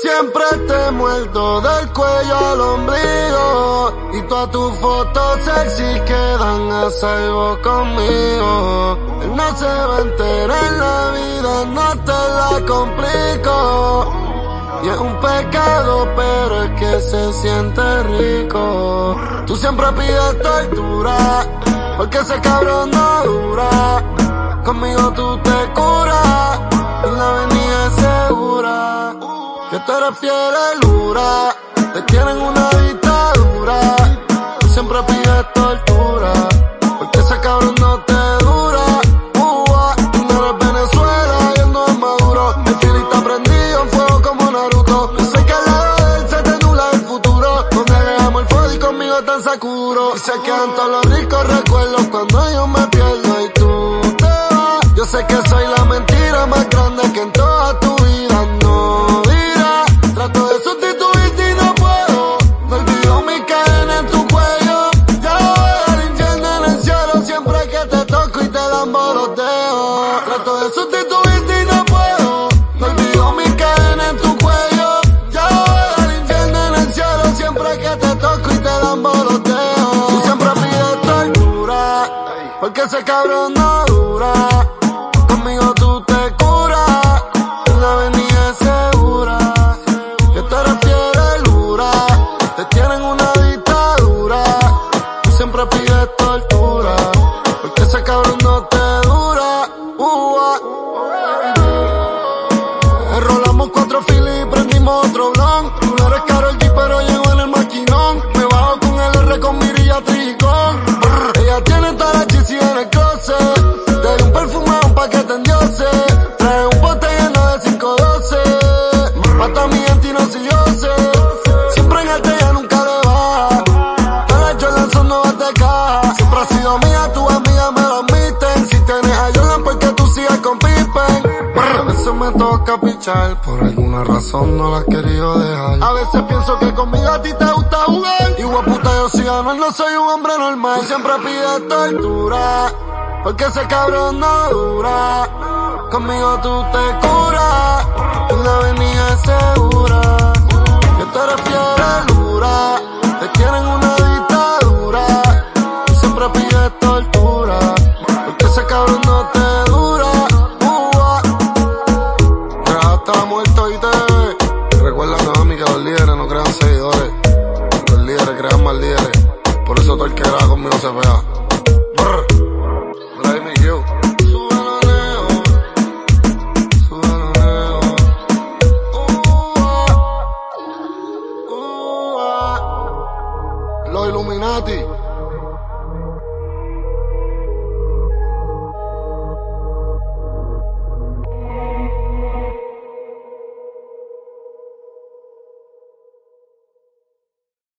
siempre te muerto del cuello al ombligo y todas tus fotos sexy quedan a salvo conmigo. Él no se va a enterar en la vida, no te la complico. Y es un pecado, pero es que se siente rico. Tú siempre pides tortura, porque ese cabrón no dura. Conmigo tú te curas, y la avenida es segura. Que tú eres fielura, te tienen una dictadura. Tú siempre pides tortura, porque ese cabrón no te dura. Tú no eres Venezuela y él no es Maduro. Mi fili está prendido en fuego como Naruto. Yo sé que al lado de él se te nubla el futuro. Donde dejamos el fuego y conmigo tan Sakuro. Y se quedan todos los ricos recuerdos cuando yo me pierdo y tú te vas. Yo sé que soy la mentira más grande que en toda tu vida no dirás. Trato de sustituirte y no puedo. No olvido mi cadena en tu cuello. Ya lo veo al infierno en el cielo siempre que te toco y te dan dedos. Trato de sustituirte y no puedo. No olvido mi cadena en tu cuello. Ya lo veo al infierno en el cielo siempre que te toco y te dan dedos. Tú siempre pides tortura, porque ese cabrón no dura. Conmigo tú te curas, en la avenida es segura. Que tú eres fielura, te tienen una dictadura. Tú siempre pides tortura, porque ese cabrón no te dura. Enrolamos 4 filis y prendimos otro blon. Tú no eres Karol G pero llego en el maquinón. Me bajo con el R con mirilla tricón. Ella tiene toda la chisi en el closet. Te un perfume, un paquete en Dioses. Trae un bote lleno de 512. Mata a mi gente y no si yo sé. Siempre en alta ella nunca le baja. Todas las Jordan son nuevas de caja. Siempre ha sido mía, tus amigas me lo admiten. Si tienes a Jordan porque tú sigas con Pippen. A veces me toca pichar, por alguna razón no la has querido dejar. A veces pienso que conmigo a ti te gusta jugar. Y puta yo si gano, no soy un hombre normal. Tú siempre pides tortura, porque ese cabrón no dura. Conmigo tú te curas, en la avenida es segura. Que tú eres fielura, te tienen una dictadura. Tú siempre pides tortura, porque ese cabrón no te dura. Ya está muerto y te recuerda, mami, que los líderes no crean seguidores. Los líderes crean más líderes. Por eso todo el que graba conmigo se vea. Los Illuminati.